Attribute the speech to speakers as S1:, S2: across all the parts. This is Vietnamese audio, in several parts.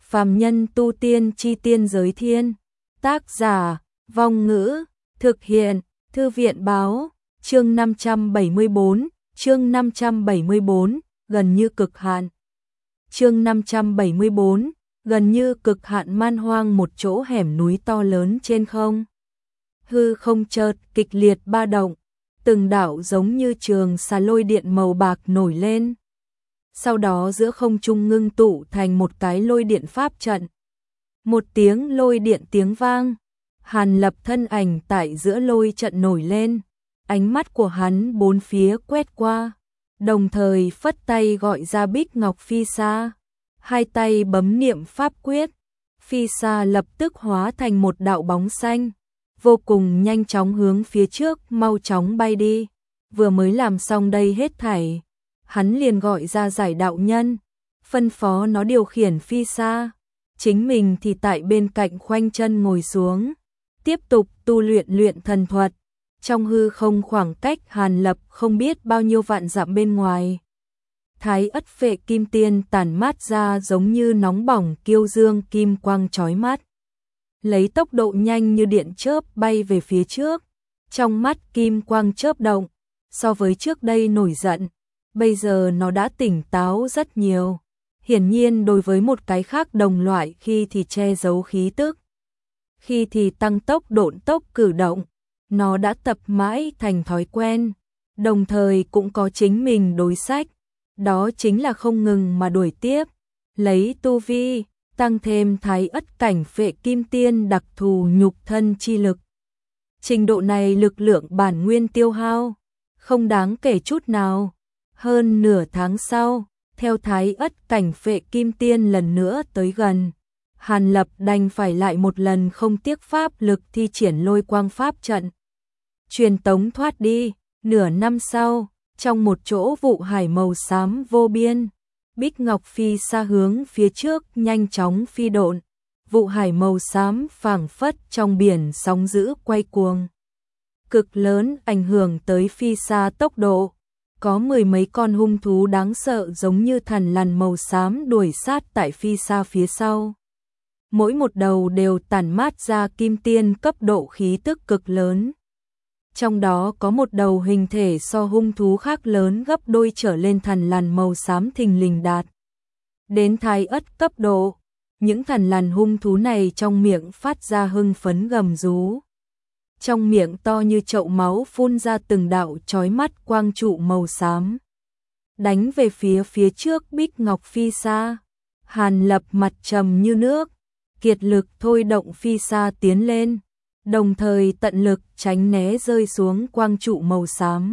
S1: Phàm nhân tu tiên chi tiên giới thiên. Tác giả, Vong Ngữ, thực hiện, Thư viện Báo, chương 574, gần như cực hạn. Chương 574, gần như cực hạn. Man hoang, một chỗ hẻm núi to lớn trên không. Hư không chợt kịch liệt ba động, từng đạo giống như trường xà lôi điện màu bạc nổi lên. Sau đó giữa không trung ngưng tụ thành một cái lôi điện pháp trận. Một tiếng lôi điện tiếng vang, Hàn Lập thân ảnh tại giữa lôi trận nổi lên, ánh mắt của hắn bốn phía quét qua, đồng thời phất tay gọi ra Bích Ngọc Phi Sa, hai tay bấm niệm pháp quyết, Phi Sa lập tức hóa thành một đạo bóng xanh, vô cùng nhanh chóng hướng phía trước mau chóng bay đi. Vừa mới làm xong đây hết thảy, hắn liền gọi ra Giải đạo nhân, phân phó nó điều khiển Phi Sa, chính mình thì tại bên cạnh khoanh chân ngồi xuống, tiếp tục tu luyện thần thuật. Trong hư không khoảng cách Hàn Lập không biết bao nhiêu vạn dặm bên ngoài, Thái Ất Phệ Kim Tiên tản mát ra giống như nóng bỏng kiêu dương kim quang chói mắt, lấy tốc độ nhanh như điện chớp bay về phía trước. Trong mắt kim quang chớp động, so với trước đây nổi giận, bây giờ nó đã tỉnh táo rất nhiều. Hiển nhiên đối với một cái khác đồng loại, khi thì che giấu khí tức, khi thì tăng tốc độn tốc cử động, nó đã tập mãi thành thói quen, đồng thời cũng có chính mình đối sách, đó chính là không ngừng mà đuổi tiếp, lấy tu vi, tăng thêm Thái Ất cảnh Phệ Kim Tiên đặc thù nhục thân chi lực. Trình độ này lực lượng bản nguyên tiêu hao không đáng kể chút nào. Hơn nửa tháng sau, theo Thái Ất cảnh Phệ Kim Tiên lần nữa tới gần, Hàn Lập đành phải lại một lần không tiếc pháp lực thi triển lôi quang pháp trận, truyền tống thoát đi. Nửa năm sau, trong một chỗ vụ hải màu xám vô biên, Bích Ngọc Phi Sa hướng phía trước nhanh chóng phi độn, vụ hải màu xám phảng phất trong biển sóng dữ quay cuồng, cực lớn ảnh hưởng tới Phi Sa tốc độ. Có mười mấy con hung thú đáng sợ giống như thằn lằn màu xám đuổi sát tại Phi Sa phía sau. Mỗi một đầu đều tản mát ra kim tiên cấp độ khí tức cực lớn. Trong đó có một đầu hình thể so hung thú khác lớn gấp đôi trở lên, thằn lằn màu xám thình lình đạt đến Thái Ất cấp độ. Những thằn lằn hung thú này trong miệng phát ra hưng phấn gầm rú, trong miệng to như chậu máu phun ra từng đạo chói mắt quang trụ màu xám, đánh về phía trước Bích Ngọc Phi Sa. Hàn Lập mặt trầm như nước, kiệt lực thôi động Phi Sa tiến lên, đồng thời tận lực tránh né rơi xuống quang trụ màu xám.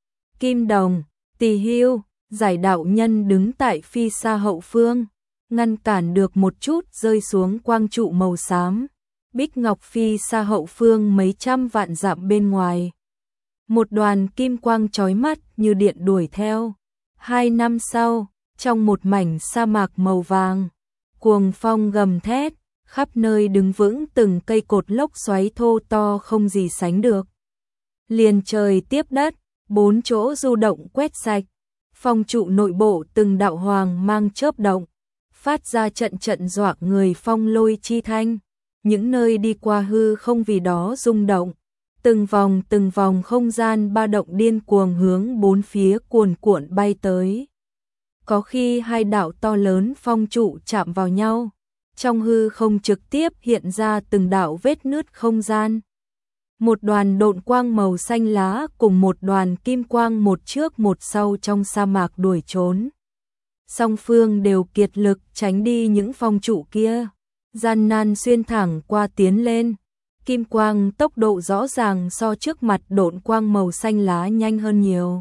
S1: Kim Đồng, Tỳ Hưu, Giải đạo nhân đứng tại Phi Sa hậu phương, ngăn cản được một chút rơi xuống quang trụ màu xám. Bích Ngọc Phi Sa hậu phương mấy trăm vạn dặm bên ngoài, một đoàn kim quang chói mắt như điện đuổi theo. 2 năm sau, trong một mảnh sa mạc màu vàng, cuồng phong gầm thét, khắp nơi đứng vững từng cây cột lốc xoáy thô to không gì sánh được. Liền trời tiếp đất, bốn chỗ du động quét sạch, phong trụ nội bộ từng đạo hoàng mang chớp động, phát ra trận trận dọa người phong lôi chi thanh. Những nơi đi qua hư không vì đó rung động, từng vòng không gian ba động điên cuồng hướng bốn phía cuồn cuộn bay tới. Có khi hai đạo to lớn phong trụ chạm vào nhau, trong hư không trực tiếp hiện ra từng đạo vết nứt không gian. Một đoàn độn quang màu xanh lá cùng một đoàn kim quang một trước một sau trong sa mạc đuổi trốn. Song phương đều kiệt lực tránh đi những phong trụ kia, gian nan xuyên thẳng qua tiến lên. Kim quang tốc độ rõ ràng so trước mặt độn quang màu xanh lá nhanh hơn nhiều,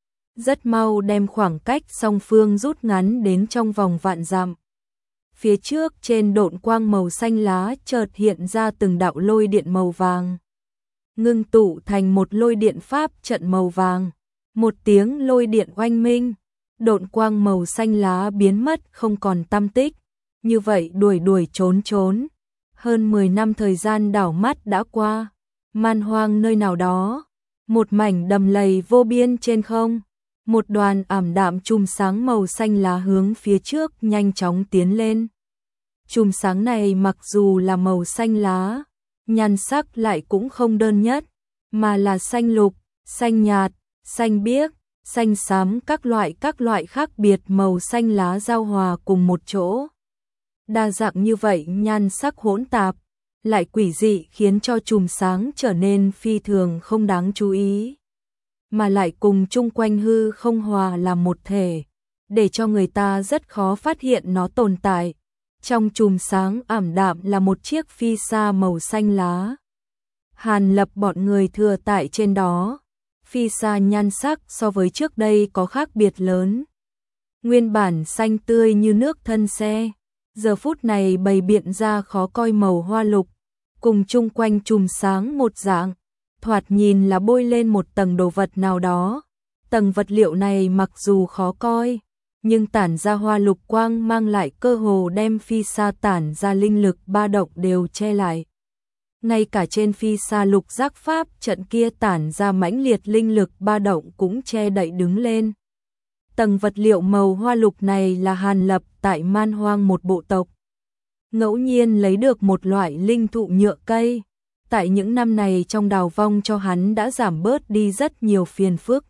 S1: rất mau đem khoảng cách song phương rút ngắn đến trong vòng vạn dặm. Phía trước trên độn quang màu xanh lá chợt hiện ra từng đạo lôi điện màu vàng, ngưng tụ thành một lôi điện pháp trận màu vàng. Một tiếng lôi điện oanh minh, độn quang màu xanh lá biến mất không còn tăm tích. Như vậy đuổi trốn, hơn 10 năm thời gian đảo mắt đã qua. Man hoang nơi nào đó, một mảnh đầm lầy vô biên trên không, một đoàn ảm đạm chùm sáng màu xanh lá hướng phía trước nhanh chóng tiến lên. Chùm sáng này mặc dù là màu xanh lá, nhan sắc lại cũng không đơn nhất, mà là xanh lục, xanh nhạt, xanh biếc, xanh xám, các loại khác biệt màu xanh lá giao hòa cùng một chỗ. Đa dạng như vậy, nhan sắc hỗn tạp, lại quỷ dị, khiến cho chùm sáng trở nên phi thường không đáng chú ý, mà lại cùng chung quanh hư không hòa làm một thể, để cho người ta rất khó phát hiện nó tồn tại. Trong chùm sáng ảm đạm là một chiếc phi sa màu xanh lá. Hàn Lập bọn người thừa tại trên đó. Phi sa nhan sắc so với trước đây có khác biệt lớn. Nguyên bản xanh tươi như nước thân xe, giờ phút này bày biện ra khó coi màu hoa lục, cùng chung quanh chùm sáng một dạng, thoạt nhìn là bôi lên một tầng đồ vật nào đó. Tầng vật liệu này mặc dù khó coi, nhưng tản ra hoa lục quang mang lại cơ hồ đem phi sa tản ra linh lực ba động đều che lại. Ngay cả trên phi sa lục giác pháp trận kia tản ra mãnh liệt linh lực ba động cũng che đậy đứng lên. Tầng vật liệu màu hoa lục này là Hàn Lập tại Man Hoang một bộ tộc ngẫu nhiên lấy được một loại linh thụ nhựa cây. Tại những năm này trong đào vong cho hắn đã giảm bớt đi rất nhiều phiền phức.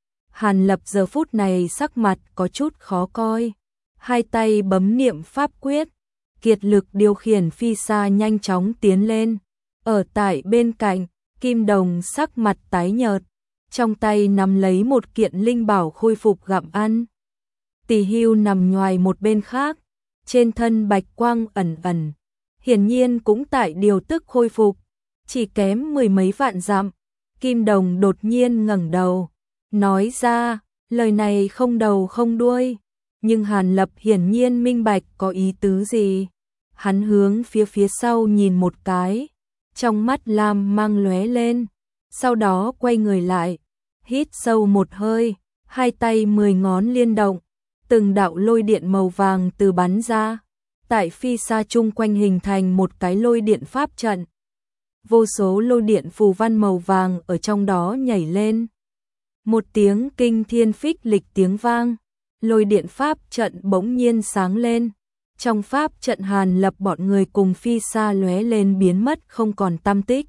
S1: Hàn Lập giờ phút này sắc mặt có chút khó coi, hai tay bấm niệm pháp quyết, kiệt lực điều khiển phi sa nhanh chóng tiến lên. Ở tại bên cạnh, Kim Đồng sắc mặt tái nhợt, trong tay nắm lấy một kiện linh bảo khôi phục gặm ăn. Tỷ Hưu nằm ngoài một bên khác, trên thân bạch quang ẩn ẩn, hiển nhiên cũng tại điều tức khôi phục, chỉ kém 10 mấy vạn dặm. Kim Đồng đột nhiên ngẩng đầu, nói ra, lời này không đầu không đuôi, nhưng Hàn Lập hiển nhiên minh bạch có ý tứ gì. Hắn hướng phía sau nhìn một cái, trong mắt lam mang lóe lên, sau đó quay người lại, hít sâu một hơi, hai tay 10 ngón liên động, từng đạo lôi điện màu vàng từ bắn ra, tại phi sa chung quanh hình thành một cái lôi điện pháp trận. Vô số lôi điện phù văn màu vàng ở trong đó nhảy lên. Một tiếng kinh thiên phích lịch tiếng vang, lôi điện pháp trận bỗng nhiên sáng lên. Trong pháp trận Hàn Lập bọn người cùng phi sa lóe lên biến mất không còn tăm tích.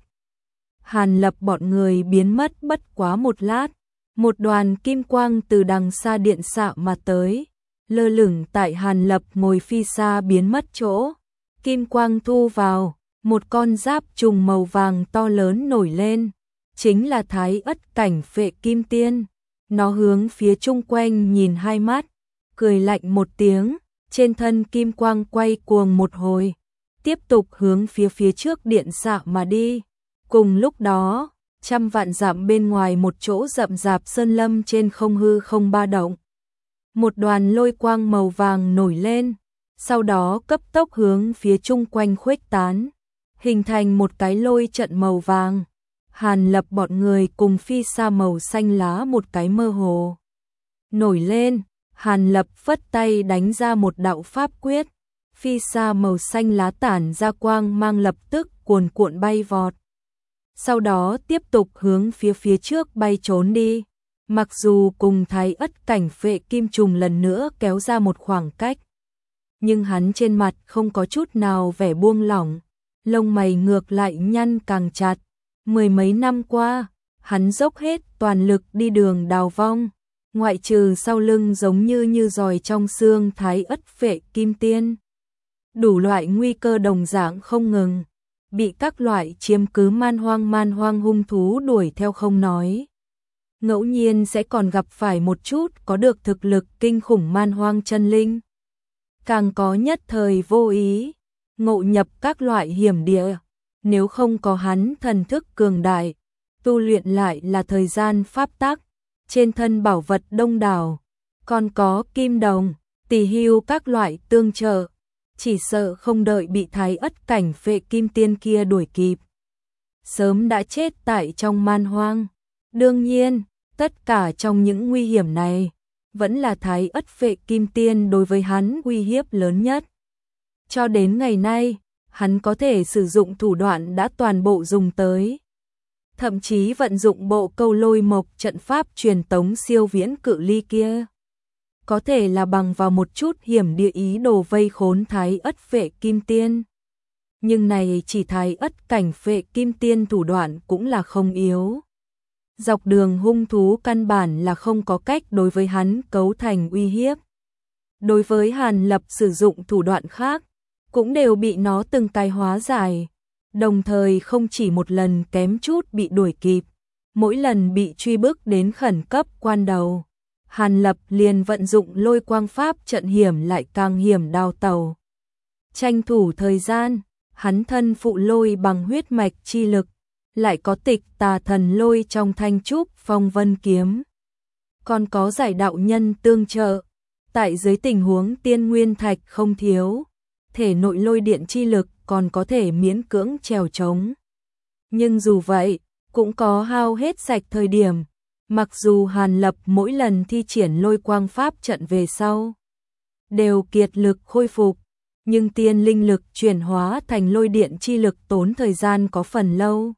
S1: Hàn Lập bọn người biến mất bất quá một lát, một đoàn kim quang từ đằng xa điện xạ mà tới, lơ lửng tại Hàn Lập ngồi phi sa biến mất chỗ. Kim quang thu vào, một con giáp trùng màu vàng to lớn nổi lên, chính là Thái Ất Cảnh Phệ Kim Tiên. Nó hướng phía chung quanh nhìn hai mắt, cười lạnh một tiếng, trên thân kim quang quay cuồng một hồi, tiếp tục hướng phía trước điện xạ mà đi. Cùng lúc đó, trăm vạn dặm bên ngoài một chỗ rậm rạp sơn lâm trên không hư không ba động. Một đoàn lôi quang màu vàng nổi lên, sau đó cấp tốc hướng phía chung quanh khuếch tán, hình thành một cái lôi trận màu vàng. Hàn Lập bọn người cùng phi sa màu xanh lá một cái mơ hồ nổi lên. Hàn Lập phất tay đánh ra một đạo pháp quyết, phi sa màu xanh lá tản ra quang mang lập tức cuồn cuộn bay vọt. Sau đó tiếp tục hướng phía trước bay trốn đi. Mặc dù cùng Thái Ất Cảnh Phệ Kim Trùng lần nữa kéo ra một khoảng cách, nhưng hắn trên mặt không có chút nào vẻ buông lỏng, lông mày ngược lại nhăn càng chặt. 10 mấy năm qua, hắn dốc hết toàn lực đi đường đào vong, ngoại trừ sau lưng giống như giòi trong xương Thái Ất Phệ Kim Tiên. Đủ loại nguy cơ đồng dạng không ngừng, bị các loại chiếm cứ man hoang hung thú đuổi theo không nói. Ngẫu nhiên sẽ còn gặp phải một chút có được thực lực kinh khủng man hoang chân linh. Càng có nhất thời vô ý, ngộ nhập các loại hiểm địa. Nếu không có hắn thần thức cường đại, tu luyện lại là thời gian pháp tắc, trên thân bảo vật đông đảo, còn có kim đồng, tỷ hưu các loại tương trợ, chỉ sợ không đợi bị Thái Ất Cảnh Phệ Kim Tiên kia đuổi kịp, sớm đã chết tại trong man hoang. Đương nhiên, tất cả trong những nguy hiểm này, vẫn là Thái Ất Phệ Kim Tiên đối với hắn uy hiếp lớn nhất. Cho đến ngày nay, hắn có thể sử dụng thủ đoạn đã toàn bộ dùng tới, thậm chí vận dụng bộ câu lôi mộc trận pháp truyền tống siêu viễn cự ly kia. có thể là bằng vào một chút hiểm địa ý đồ vây khốn Thái Ất Phệ Kim Tiên. Nhưng này chỉ Thái Ất cảnh Phệ Kim Tiên thủ đoạn cũng là không yếu. Dọc đường hung thú căn bản là không có cách đối với hắn cấu thành uy hiếp. Đối với Hàn Lập sử dụng thủ đoạn khác, cũng đều bị nó từng cái hóa giải, đồng thời không chỉ một lần kém chút bị đuổi kịp, mỗi lần bị truy bức đến khẩn cấp quan đầu, Hàn Lập liền vận dụng lôi quang pháp trận hiểm lại càng hiểm đào tẩu. Tranh thủ thời gian, hắn thân phụ lôi bằng huyết mạch chi lực, lại có tịch tà thần lôi trong thanh trúc phong vân kiếm. Còn có giải đạo nhân tương trợ, tại dưới tình huống tiên nguyên thạch không thiếu, thể nội lôi điện chi lực còn có thể miễn cưỡng trèo trống. Nhưng dù vậy, cũng có hao hết sạch thời điểm, mặc dù Hàn Lập mỗi lần thi triển lôi quang pháp trận về sau, đều kiệt lực khôi phục, nhưng tiên linh lực chuyển hóa thành lôi điện chi lực tốn thời gian có phần lâu.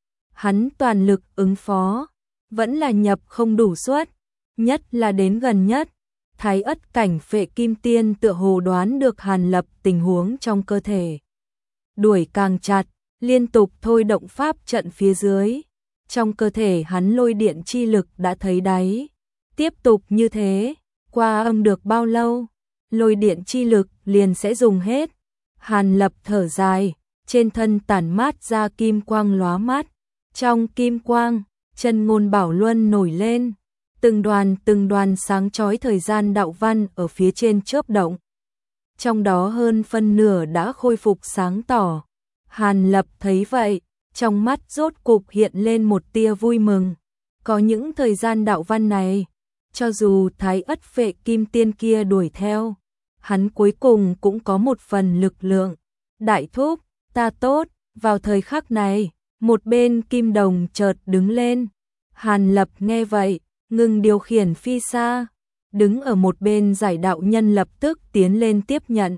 S1: Hắn toàn lực ứng phó, vẫn là nhập không đủ suất, nhất là đến gần nhất. Thái Ất cảnh Phệ Kim Tiên tựa hồ đoán được Hàn Lập tình huống trong cơ thể. Đuổi càng chặt, liên tục thôi động pháp trận phía dưới. Trong cơ thể hắn lôi điện chi lực đã thấy đáy. Tiếp tục như thế, qua âm được bao lâu, lôi điện chi lực liền sẽ dùng hết. Hàn Lập thở dài, trên thân tản mát ra kim quang lóa mắt. Trong kim quang, chân ngôn bảo luân nổi lên. Từng đoàn sáng chói thời gian đạo văn ở phía trên chớp động. Trong đó hơn phân nửa đã khôi phục sáng tỏ. Hàn Lập thấy vậy, trong mắt rốt cục hiện lên một tia vui mừng. Có những thời gian đạo văn này, cho dù Thái Ất Phệ Kim Tiên kia đuổi theo, hắn cuối cùng cũng có một phần lực lượng. Đại thúc, ta tốt, vào thời khắc này, một bên Kim Đồng chợt đứng lên. Hàn Lập nghe vậy, ngừng điều khiển phi xa, đứng ở một bên giải đạo nhân lập tức tiến lên tiếp nhận.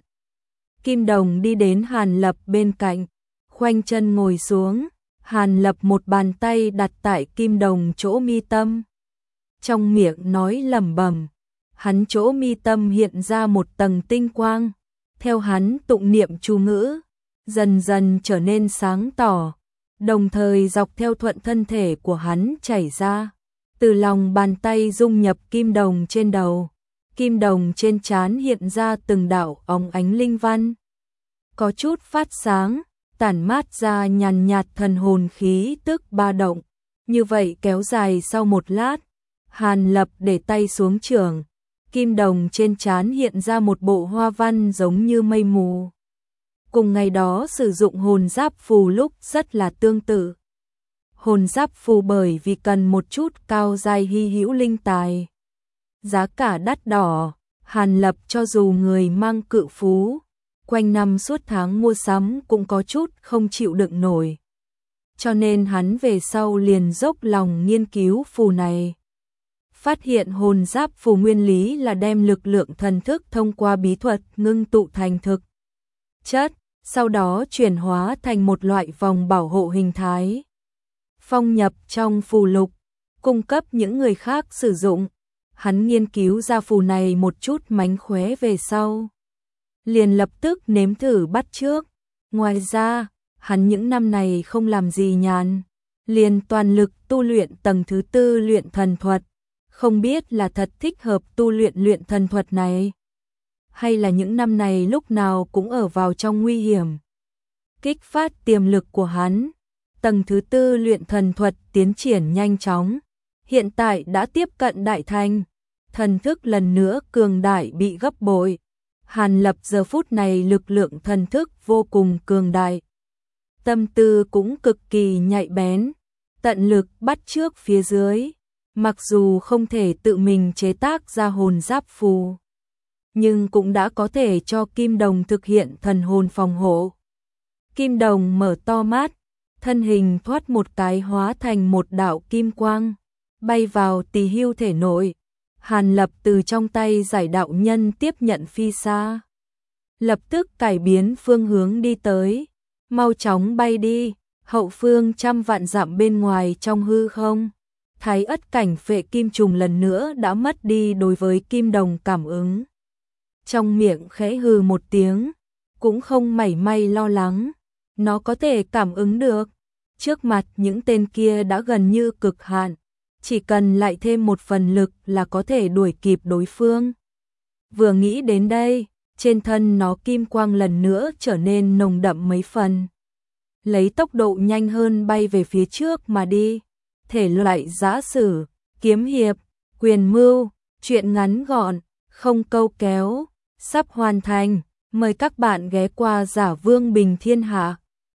S1: Kim Đồng đi đến Hàn Lập bên cạnh, khoanh chân ngồi xuống, Hàn Lập một bàn tay đặt tại Kim Đồng chỗ mi tâm. Trong miệng nói lẩm bẩm, hắn chỗ mi tâm hiện ra một tầng tinh quang, theo hắn tụng niệm chú ngữ, dần dần trở nên sáng tỏ, đồng thời dọc theo thuận thân thể của hắn chảy ra. Từ lòng bàn tay dung nhập kim đồng trên đầu, kim đồng trên trán hiện ra từng đạo óng ánh linh văn. Có chút phát sáng, tản mát ra nhàn nhạt thần hồn khí tức ba động. Như vậy kéo dài sau một lát, Hàn Lập để tay xuống chưởng, kim đồng trên trán hiện ra một bộ hoa văn giống như mây mù. Cùng ngày đó sử dụng hồn giáp phù lúc rất là tương tự. Hồn giáp phù bởi vì cần một chút cao giai hy hữu linh tài. Giá cả đắt đỏ, Hàn Lập cho dù người mang cự phú, quanh năm suốt tháng mua sắm cũng có chút không chịu đựng nổi. Cho nên hắn về sau liền dốc lòng nghiên cứu phù này. Phát hiện hồn giáp phù nguyên lý là đem lực lượng thần thức thông qua bí thuật ngưng tụ thành thực chất, sau đó chuyển hóa thành một loại vòng bảo hộ hình thái. Phong nhập trong phù lục, cung cấp những người khác sử dụng. Hắn nghiên cứu ra phù này một chút mánh khóe về sau, liền lập tức nếm thử bắt chước. Ngoài ra, hắn những năm này không làm gì nhàn, liền toàn lực tu luyện tầng thứ 4 luyện thần thuật. Không biết là thật thích hợp tu luyện thần thuật này, hay là những năm này lúc nào cũng ở vào trong nguy hiểm. Kích phát tiềm lực của hắn, tầng thứ 4 luyện thần thuật tiến triển nhanh chóng, hiện tại đã tiếp cận đại thành, thần thức lần nữa cường đại bị gấp bội. Hàn Lập giờ phút này lực lượng thần thức vô cùng cường đại, tâm tư cũng cực kỳ nhạy bén, tận lực bắt chước phía dưới. Mặc dù không thể tự mình chế tác ra hồn giáp phù, nhưng cũng đã có thể cho Kim Đồng thực hiện thần hồn phòng hộ. Kim Đồng mở to mắt, thân hình thoát một cái hóa thành một đạo kim quang, bay vào Tỳ Hưu thể nội. Hàn Lập từ trong tay giải đạo nhân tiếp nhận phi xa, lập tức cải biến phương hướng đi tới, mau chóng bay đi, hậu phương trăm vạn dặm bên ngoài trong hư không. Thái Ất cảnh phệ kim trùng lần nữa đã mất đi đối với kim đồng cảm ứng. Trong miệng khẽ hừ một tiếng, cũng không mảy may lo lắng, nó có thể cảm ứng được. Trước mặt những tên kia đã gần như cực hạn, chỉ cần lại thêm một phần lực là có thể đuổi kịp đối phương. Vừa nghĩ đến đây, trên thân nó kim quang lần nữa trở nên nồng đậm mấy phần. Lấy tốc độ nhanh hơn bay về phía trước mà đi. Thể loại giã sử, kiếm hiệp, quyền mưu, truyện ngắn gọn, không câu kéo, sắp hoàn thành. Mời các bạn ghé qua Giả Vương Bình Thiên Hạ.